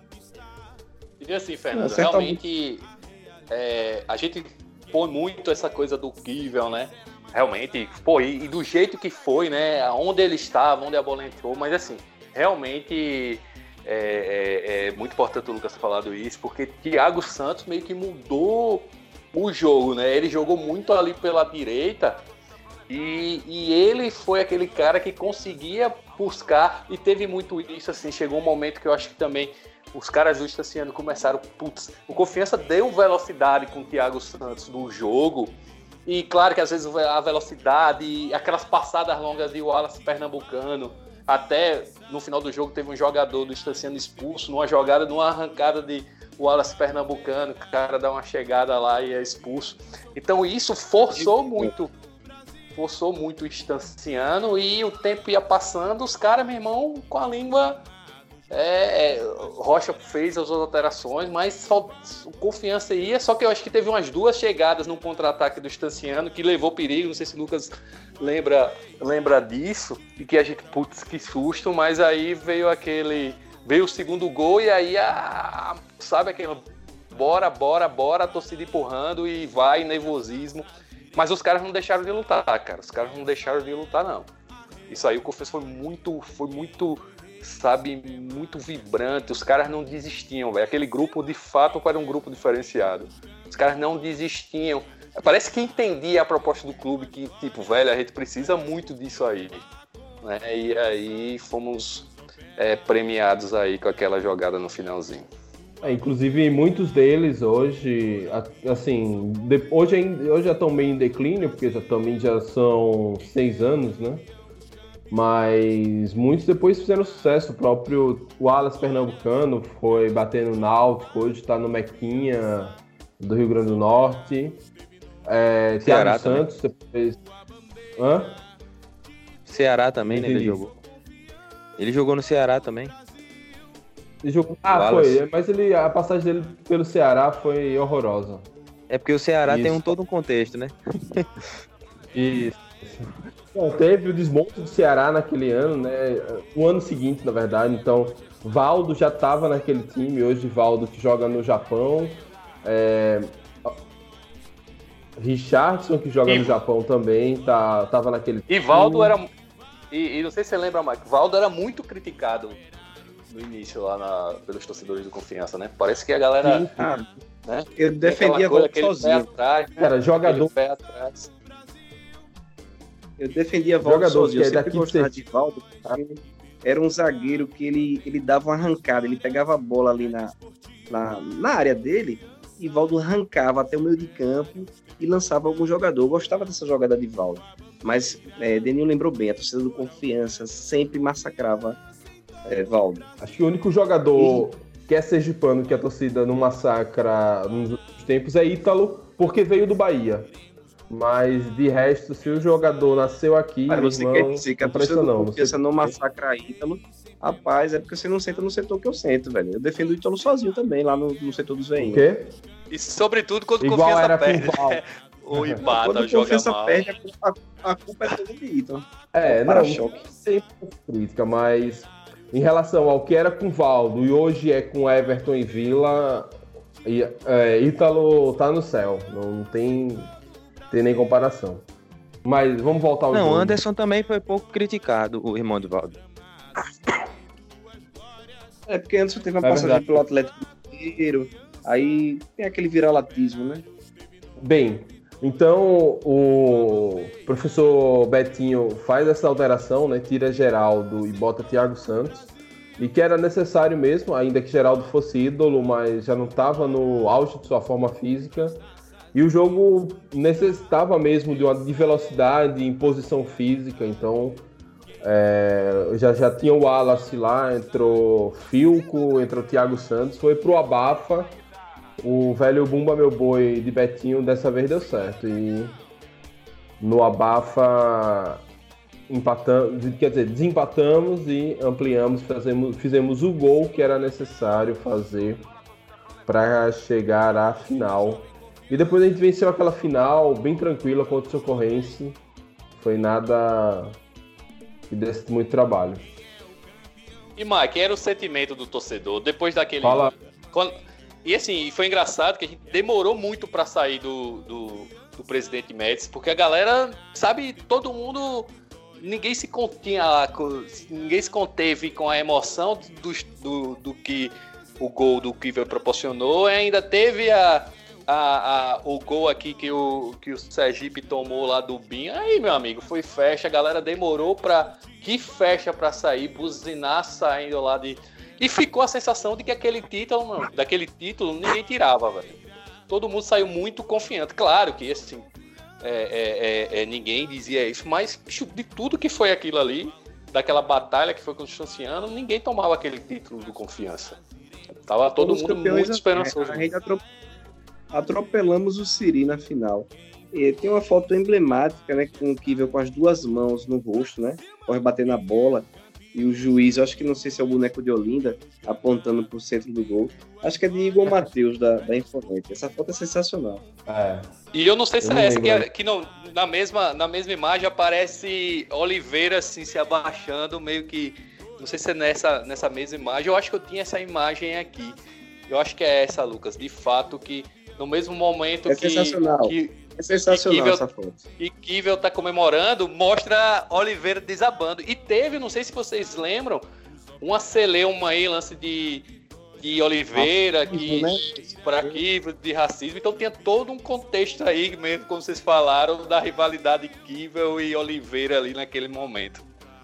E assim, Fernando, Não, realmente é, a gente põe muito essa coisa do Kivio, né? Realmente, pô, e, e do jeito que foi, né? Onde ele estava, onde a bola entrou, mas assim, realmente é, é, é muito importante o Lucas ter falado isso, porque Thiago Santos meio que mudou o jogo, né? Ele jogou muito ali pela direita e, e ele foi aquele cara que conseguia buscar e teve muito isso, assim, chegou um momento que eu acho que também os caras do Estaciano começaram, putz, o Confiança deu velocidade com o Thiago Santos no jogo. E claro que às vezes a velocidade, aquelas passadas longas de Wallace Pernambucano, até no final do jogo teve um jogador do Estaciano expulso, numa jogada, numa arrancada de Wallace Pernambucano, que o cara dá uma chegada lá e é expulso. Então isso forçou muito, forçou muito o Estaciano e o tempo ia passando, os caras, meu irmão, com a língua... É, é, Rocha fez as alterações, mas só o Confiança ia, só que eu acho que teve umas duas chegadas no contra-ataque do Estaciano que levou perigo, não sei se o Lucas lembra, lembra disso, e que a gente, putz, que susto, mas aí veio aquele, veio o segundo gol e aí, a, sabe aquele, bora, bora, bora, a torcida empurrando e vai, nervosismo, mas os caras não deixaram de lutar, cara, os caras não deixaram de lutar, não. Isso aí, o Confiança foi muito, foi muito... sabe, muito vibrante, os caras não desistiam, velho. Aquele grupo, de fato, era um grupo diferenciado. Os caras não desistiam. Parece que entendia a proposta do clube, que, tipo, velho, a gente precisa muito disso aí. Né? E aí fomos é, premiados aí com aquela jogada no finalzinho. É, inclusive, muitos deles hoje, assim, de, hoje, hoje já estão meio em declínio, porque já, também já são seis anos, né? Mas muitos depois fizeram sucesso. O próprio Wallace Pernambucano foi bater no Náutico, hoje está no Mequinha do Rio Grande do Norte. É, Thiago Santos depois... Hã? Ceará também, né? Ele jogou. Ele jogou no Ceará também. Ele jogou... Ah, foi. Mas ele, a passagem dele pelo Ceará foi horrorosa. É porque o Ceará Isso. tem um, todo um contexto, né? Isso. Bom, teve o desmonte do Ceará naquele ano, né? O ano seguinte, na verdade. Então, Valdo já estava naquele time. Hoje, Valdo que joga no Japão. É... Richardson, que joga e... no Japão também, tá, tava naquele time. E Valdo era... E, e não sei se você lembra, Mike, Valdo era muito criticado no início lá na... pelos torcedores do Confiança, né? Parece que a galera... Sim, ah, né? Eu defendia Valdo sozinho. Atrás, né? Era jogador... Pé atrás. Eu defendia Valdo jogador sozinho, eu que é sempre gostava de Valdo, porque era um zagueiro que ele, ele dava uma arrancada, ele pegava a bola ali na, na, na área dele e Valdo arrancava até o meio de campo e lançava algum jogador. Eu gostava dessa jogada de Valdo, mas é, Denil lembrou bem, a torcida do Confiança sempre massacrava é, Valdo. Acho que o único jogador e... que é sergipano que a torcida não massacra nos últimos tempos é Ítalo, porque veio do Bahia. Mas, de resto, se o jogador nasceu aqui, mas você irmão, quer dizer que a torcida do Confiança não você... massacra Ítalo? Rapaz, é porque você não senta no setor que eu sento, velho. Eu defendo o Ítalo sozinho também, lá no, no setor dos veinhos. O quê? E sobretudo quando o Confiança era perde. Né? Ou empata, quando o joga Confiança mal. perde, a culpa, a culpa é toda de Ítalo. É, é não, choque. Sempre crítica, mas em relação ao que era com Valdo e hoje é com Everton e Vila, e, é, Ítalo tá no céu, não tem... tem nem comparação. Mas vamos voltar ao Não, jogo. Não, Anderson também foi pouco criticado, o irmão de Valdo. É porque Anderson teve uma é passagem verdade. pelo Atlético Mineiro, aí tem aquele viralatismo, né? Bem, então o professor Betinho faz essa alteração, né? Tira Geraldo e bota Thiago Santos. E que era necessário mesmo, ainda que Geraldo fosse ídolo, mas já não estava no auge de sua forma física. E o jogo necessitava mesmo de, uma, de velocidade, em posição física, então é, já, já tinha o Wallace lá, entrou Filco, entrou Thiago Santos, foi pro Abafa, o velho Bumba Meu Boi de Betinho dessa vez deu certo. E no Abafa empatamos, quer dizer, desempatamos e ampliamos, fazemos, fizemos o gol que era necessário fazer para chegar à final. E depois a gente venceu aquela final bem tranquila contra o Socorrense. Foi nada que desse muito trabalho. E Mike, era o sentimento do torcedor depois daquele... Fala. Quando... E assim, foi engraçado que a gente demorou muito para sair do, do, do presidente Médici, porque a galera, sabe, todo mundo... Ninguém se continha lá, ninguém se conteve com a emoção do, do, do que o gol do Kivel proporcionou. Ainda teve a... A, a, o gol aqui que o, que o Sergipe tomou lá do Binho. Aí, meu amigo, foi fecha. A galera demorou pra... Que fecha pra sair, buzinar saindo lá de... E ficou a sensação de que aquele título, mano, daquele título, ninguém tirava, velho. Todo mundo saiu muito confiante. Claro que, assim, é, é, é, é, ninguém dizia isso, mas bicho, de tudo que foi aquilo ali, daquela batalha que foi com o Chanciano, ninguém tomava aquele título do Confiança. Tava todo mundo muito esperançoso. A gente atropelamos o Siri na final. E tem uma foto emblemática, né, com o Kivel com as duas mãos no rosto, né, corre bater na bola, e o juiz, eu acho que não sei se é o boneco de Olinda, apontando pro centro do gol. Acho que é de Igor Matheus, da, da Infonete. Essa foto é sensacional. É. E eu não sei se eu é essa, lembro, que, é, né? que não, na, mesma, na mesma imagem aparece Oliveira, assim, se abaixando, meio que... Não sei se é nessa, nessa mesma imagem. Eu acho que eu tinha essa imagem aqui. Eu acho que é essa, Lucas. De fato, que no mesmo momento é que... Sensacional. que é sensacional Kivel, essa foto. E Kivel tá comemorando, mostra Oliveira desabando. E teve, não sei se vocês lembram, uma celeuma aí, lance de, de Oliveira, racismo, que, né? para Kivel, de racismo. Então tinha todo um contexto aí, mesmo como vocês falaram, da rivalidade Kivel e Oliveira ali naquele momento.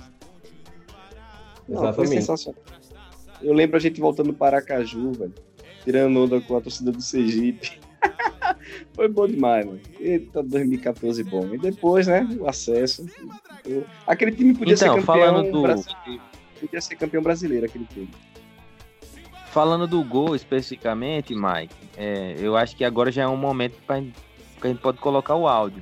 Não, foi Exatamente. sensacional. Eu lembro a gente voltando para Aracaju, velho, tirando onda com a torcida do Sergipe. Foi bom demais, mano. Eita, dois mil e catorze bom. E depois, né, o acesso. Aquele time podia Então, ser campeão falando do- brasileiro. Podia ser campeão brasileiro, aquele time. Falando do gol especificamente, Mike, é, eu acho que agora já é um momento pra, que a gente pode colocar o áudio.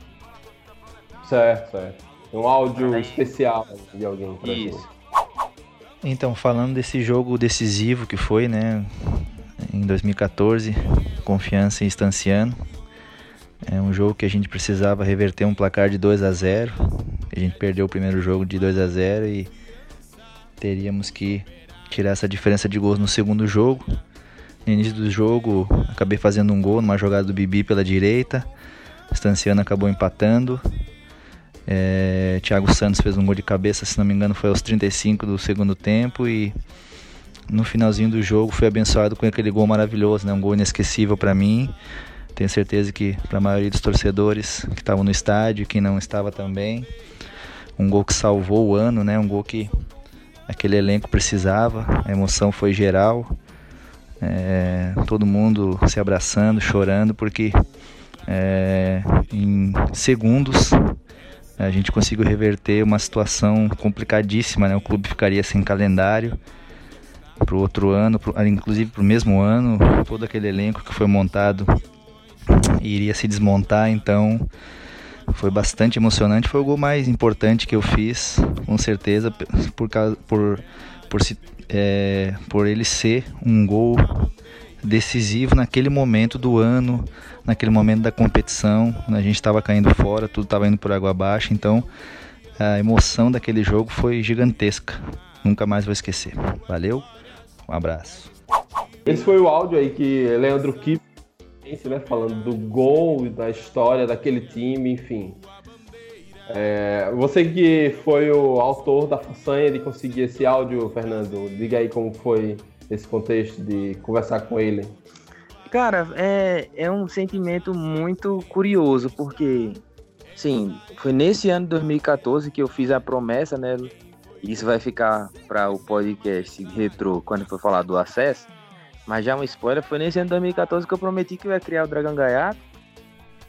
Certo, certo. Um áudio Aí. especial de alguém pra Isso. gente. Então, falando desse jogo decisivo que foi, né, em dois mil e catorze, Confiança e Estanciano, é um jogo que a gente precisava reverter um placar de dois a zero, a gente perdeu o primeiro jogo de dois a zero e teríamos que tirar essa diferença de gols no segundo jogo. No início do jogo, acabei fazendo um gol numa jogada do Bibi pela direita, Estanciano acabou empatando. É, Thiago Santos fez um gol de cabeça, se não me engano foi aos trinta e cinco do segundo tempo, e no finalzinho do jogo fui abençoado com aquele gol maravilhoso, né? Um gol inesquecível para mim, tenho certeza que para a maioria dos torcedores que estavam no estádio e quem não estava também, um gol que salvou o ano, né? Um gol que aquele elenco precisava, a emoção foi geral, é, todo mundo se abraçando, chorando, porque é, em segundos a gente conseguiu reverter uma situação complicadíssima, né? O clube ficaria sem calendário para o outro ano, pro, inclusive para o mesmo ano, todo aquele elenco que foi montado iria se desmontar, então foi bastante emocionante, foi o gol mais importante que eu fiz, com certeza, por, causa, por, por, se, é, por ele ser um gol decisivo naquele momento do ano, naquele momento da competição, a gente estava caindo fora, tudo estava indo por água abaixo, então a emoção daquele jogo foi gigantesca, nunca mais vou esquecer. Valeu, um abraço. Esse foi o áudio aí que Leandro Kipp, né, falando do gol, da história daquele time, enfim. É, você que foi o autor da façanha de conseguir esse áudio, Fernando, diga aí como foi esse contexto de conversar com ele. Cara, é, é um sentimento muito curioso, porque, sim, foi nesse ano de dois mil e catorze que eu fiz a promessa, né? Isso vai ficar para o podcast retrô quando for falar do acesso, mas já um spoiler, foi nesse ano de dois mil e catorze que eu prometi que eu ia criar o Dragão Gaiato,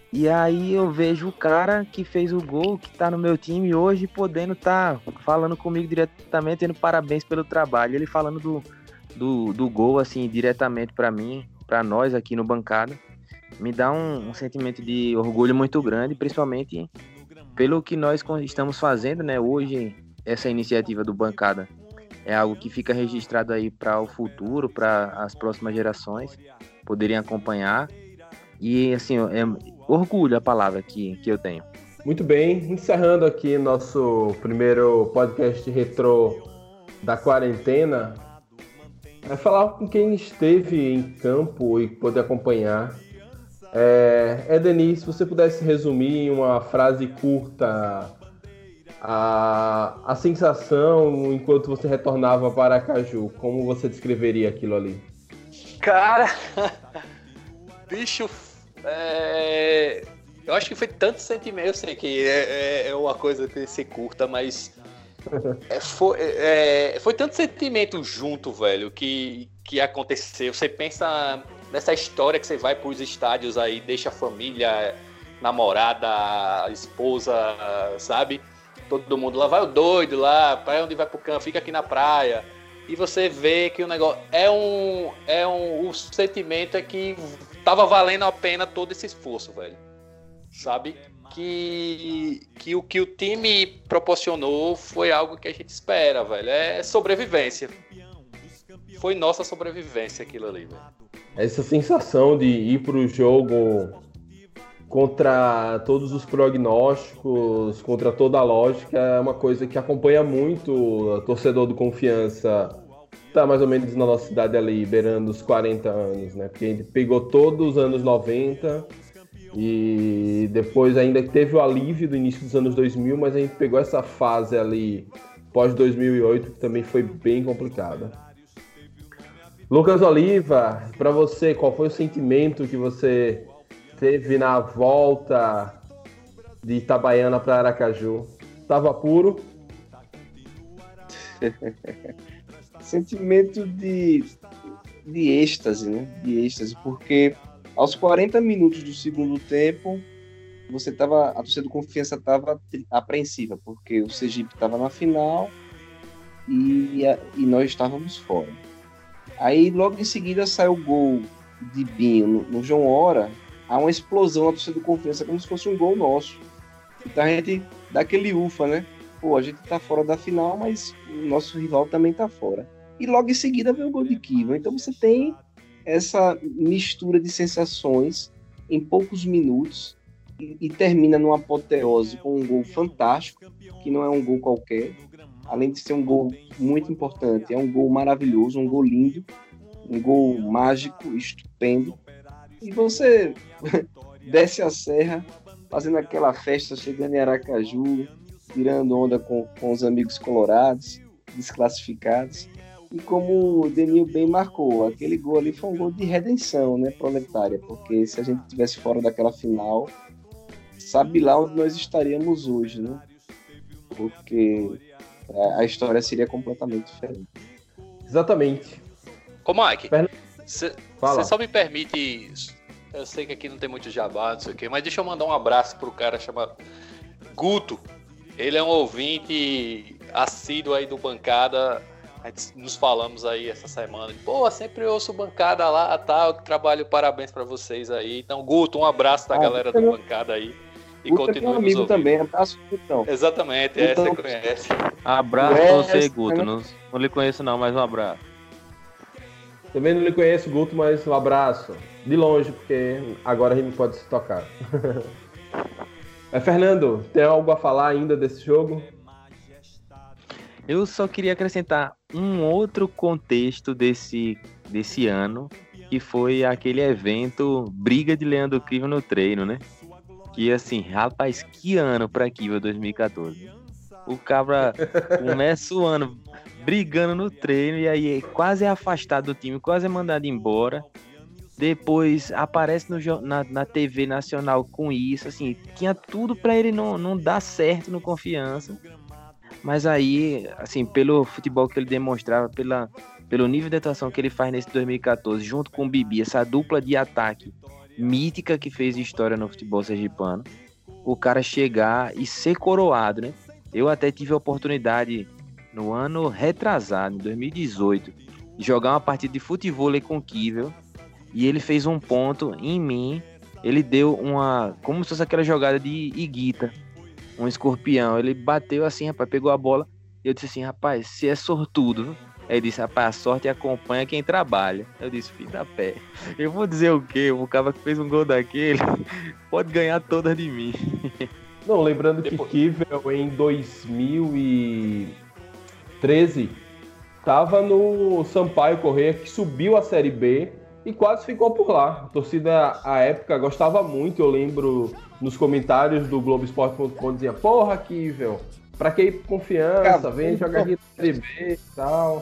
E aí eu vejo o cara que fez o gol, que tá no meu time hoje, podendo tá falando comigo diretamente, tendo parabéns pelo trabalho. Ele falando do, do, do gol, assim, diretamente para mim, para nós aqui no Bancada, me dá um, um sentimento de orgulho muito grande, principalmente pelo que nós estamos fazendo, né? Hoje, essa iniciativa do Bancada é algo que fica registrado aí para o futuro, para as próximas gerações poderem acompanhar. E, assim, é orgulho a palavra que, que eu tenho. Muito bem, encerrando aqui nosso primeiro podcast retrô da quarentena, é falar com quem esteve em campo e poder acompanhar. É, Edeni, se você pudesse resumir em uma frase curta a, a sensação enquanto você retornava para Aracaju, como você descreveria aquilo ali? Cara, bicho, é... eu acho que foi tanto sentimento, eu sei que é, é uma coisa que se curta, mas é, foi, é, foi tanto sentimento junto, velho, que, que aconteceu. Você pensa nessa história que você vai para os estádios aí, deixa a família, namorada, esposa, sabe? Todo mundo lá, vai o doido lá, para onde vai pro campo, fica aqui na praia. E você vê que o negócio é um, é um, o sentimento é que tava valendo a pena todo esse esforço, velho. Sabe? Que, que o que o time proporcionou foi algo que a gente espera, velho. É sobrevivência. Foi nossa sobrevivência aquilo ali, velho. Essa sensação de ir pro jogo contra todos os prognósticos, contra toda a lógica, é uma coisa que acompanha muito o torcedor do Confiança. Tá mais ou menos na nossa cidade ali, beirando os quarenta anos, né? Porque a gente pegou todos os anos noventa e depois ainda teve o alívio do início dos anos dois mil, mas a gente pegou essa fase ali pós dois mil e oito que também foi bem complicada. Lucas Oliva, para você, qual foi o sentimento que você teve na volta de Itabaiana para Aracaju? Tava puro? Sentimento de, de êxtase, né? De êxtase, porque aos quarenta minutos do segundo tempo, você tava, a torcida do Confiança estava apreensiva, porque o Sergipe estava na final e, a, e nós estávamos fora. Aí, logo em seguida, saiu o gol de Binho no, no João Hora. Há uma explosão na torcida do Confiança, como se fosse um gol nosso. Então a gente dá aquele ufa, né? Pô, a gente tá fora da final, mas o nosso rival também tá fora. E logo em seguida vem o gol de Kiva. Então você tem essa mistura de sensações em poucos minutos e, e termina numa apoteose com um gol fantástico, que não é um gol qualquer. Além de ser um gol muito importante, é um gol maravilhoso, um gol lindo, um gol mágico, estupendo. E você desce a serra, fazendo aquela festa, chegando em Aracaju, tirando onda com, com os amigos colorados, desclassificados. E como o Denil bem marcou, aquele gol ali foi um gol de redenção, né, proletária, porque se a gente estivesse fora daquela final, sabe lá onde nós estaríamos hoje, né? Porque a história seria completamente diferente. Exatamente. Ô Mike, você Fala. só me permite, eu sei que aqui não tem muito jabá, não sei o quê, mas deixa eu mandar um abraço pro cara chamado Guto. Ele é um ouvinte assíduo aí do Bancada. A gente nos falamos aí essa semana. Pô, sempre ouço Bancada lá, tal, que trabalho, parabéns pra vocês aí. Então, Guto, um abraço da ah, galera do Bancada aí. E Guto continue é um amigo também, abraço, Gutão. Exatamente, essa você conhece. Abraço pra você, Guto. Não, não lhe conheço não, mas um abraço. Também não lhe conheço, Guto, mas um abraço. De longe, porque agora a gente pode se tocar. Mas, Fernando, tem algo a falar ainda desse jogo? Eu só queria acrescentar um outro contexto desse, desse ano, que foi aquele evento Briga de Leandro Kiva no treino, né? Que assim, rapaz, que ano pra Kiva dois mil e catorze. O cabra começa o ano brigando no treino e aí é quase é afastado do time, quase é mandado embora. Depois aparece no, na, na T V nacional com isso, assim, tinha tudo pra ele não, não dar certo no Confiança. Mas aí, assim, pelo futebol que ele demonstrava, pela, pelo nível de atuação que ele faz nesse dois mil e catorze, junto com o Bibi, essa dupla de ataque mítica que fez história no futebol sergipano, o cara chegar e ser coroado, né? Eu até tive a oportunidade, no ano retrasado, em dois mil e dezoito, de jogar uma partida de futevôlei com o Kivel, e ele fez um ponto em mim, ele deu uma, como se fosse aquela jogada de Iguita, um escorpião, ele bateu assim, rapaz, pegou a bola, e eu disse assim, rapaz, se é sortudo, aí ele disse, rapaz, a sorte acompanha quem trabalha. Eu disse, filho da pé, eu vou dizer o quê? O cara que fez um gol daquele pode ganhar todas de mim. Não, lembrando Depois... que Kivel em dois mil e treze estava no Sampaio Corrêa, que subiu a Série B e quase ficou por lá. A torcida, à época, gostava muito. Eu lembro nos comentários do Globo Esporte ponto com dizia, porra, Kivel, pra que ir por Confiança? Cara, vem jogar aqui na Série B e tal.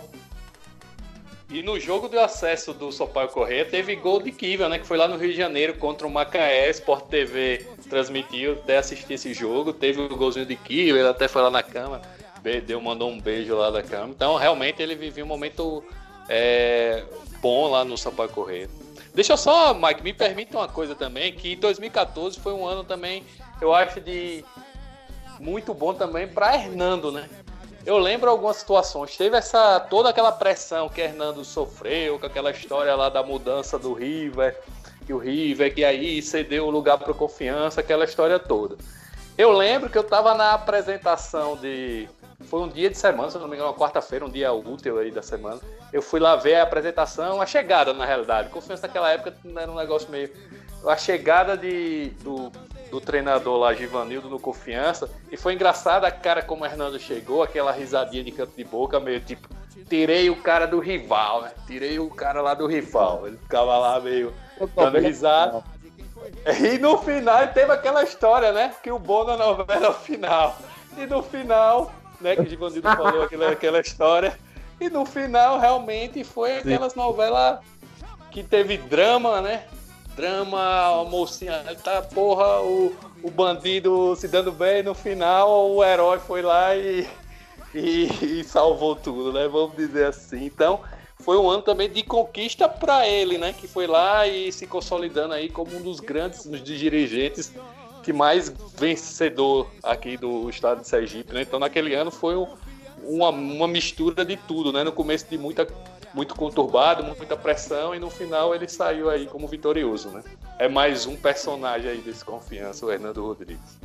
E no jogo do acesso do Sampaio Corrêa teve gol de Kivel, né? Que foi lá no Rio de Janeiro contra o Macaé. Sport T V transmitiu, até assisti esse jogo. Teve o golzinho de Kivel, ele até foi lá na cama, deu, mandou um beijo lá da cama. Então, realmente, ele vivia um momento é, bom lá no Sampaio Corrêa. Deixa eu só, Mike, me permita uma coisa também, que dois mil e catorze foi um ano também, eu acho, de muito bom também para Hernando, né? Eu lembro algumas situações, teve essa, toda aquela pressão que Hernando sofreu, com aquela história lá da mudança do River, que o River, que aí cedeu o lugar para o Confiança, aquela história toda. Eu lembro que eu estava na apresentação de... Foi um dia de semana, se não me engano, uma quarta-feira, um dia útil aí da semana. Eu fui lá ver a apresentação, a chegada, na realidade. Confiança naquela época era um negócio meio... A chegada de, do, do treinador lá, Givanildo, no Confiança. E foi engraçado a cara como o Hernando chegou, aquela risadinha de canto de boca, meio tipo... Tirei o cara do rival, né? Tirei o cara lá do rival. Ele ficava lá meio dando risada. E no final teve aquela história, né? Que o bom da novela é o final. E no final... Né, que o Givanildo falou aquela, aquela história, e no final realmente foi aquelas Sim. novelas que teve drama, né? Drama, a mocinha, tá, porra, o, o bandido se dando bem, no final o herói foi lá e, e, e salvou tudo, né? Vamos dizer assim. Então, foi um ano também de conquista para ele, né? Que foi lá e se consolidando aí como um dos grandes dos dirigentes que mais vencedor aqui do estado de Sergipe, né? Então naquele ano foi um, uma, uma mistura de tudo, né? No começo de muita, muito conturbado, muita pressão, e no final ele saiu aí como vitorioso, né? É mais um personagem aí desse Confiança, o Hernando Rodrigues.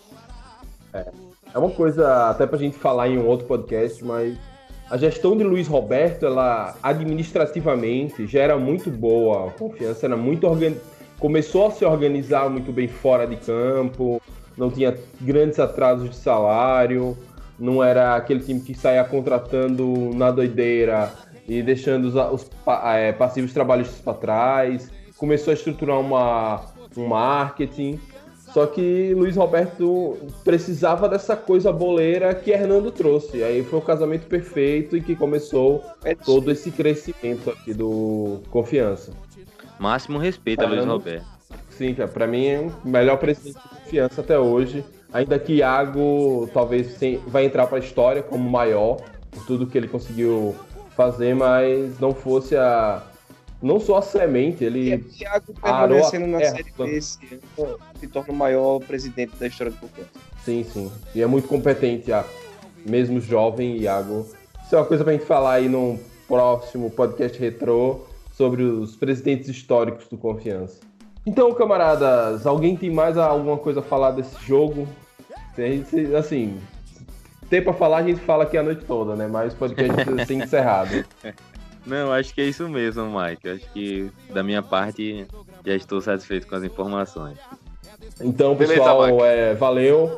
É, é uma coisa até pra gente falar em um outro podcast, mas a gestão de Luiz Roberto, ela administrativamente já era muito boa, a Confiança era muito organizada. Começou a se organizar muito bem fora de campo, não tinha grandes atrasos de salário, não era aquele time que saía contratando na doideira e deixando os, os é, passivos trabalhistas para trás. Começou a estruturar uma, um marketing, só que Luiz Roberto precisava dessa coisa boleira que Hernando trouxe. Aí foi o casamento perfeito e que começou todo esse crescimento aqui do Confiança. Máximo respeito a Luiz Roberto. Sim, cara, pra mim é o melhor presidente de Confiança até hoje. Ainda que Iago talvez vai entrar pra história como maior, por tudo que ele conseguiu fazer, mas não fosse a... Não só a semente, ele... E o Iago permanecendo na Série B esse ano se torna o maior presidente da história do Confiança. Sim, sim. E é muito competente, Iago. Mesmo jovem, Iago. Isso é uma coisa pra gente falar aí num próximo podcast retrô, sobre os presidentes históricos do Confiança. Então, camaradas, alguém tem mais alguma coisa a falar desse jogo? Gente, assim, tem pra falar, a gente fala aqui a noite toda, né? Mas o podcast precisa ser encerrado. Não, acho que é isso mesmo, Mike. Acho que, da minha parte, já estou satisfeito com as informações. Então, pessoal, Beleza, é, valeu.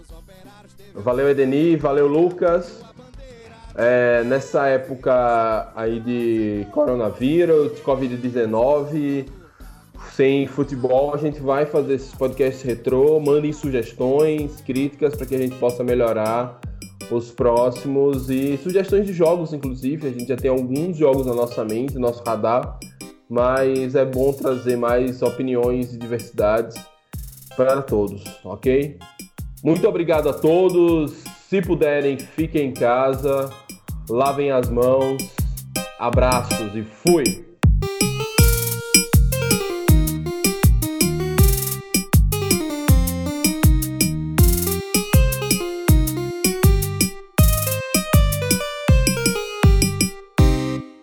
Valeu, Edenir. Valeu, Lucas. É, nessa época aí de coronavírus, de covid dezenove, sem futebol, a gente vai fazer esses podcasts retrô. Mandem sugestões, críticas para que a gente possa melhorar os próximos e sugestões de jogos, inclusive. A gente já tem alguns jogos na nossa mente, no nosso radar, mas é bom trazer mais opiniões e diversidades para todos, ok? Muito obrigado a todos. Se puderem, fiquem em casa, lavem as mãos, abraços e fui!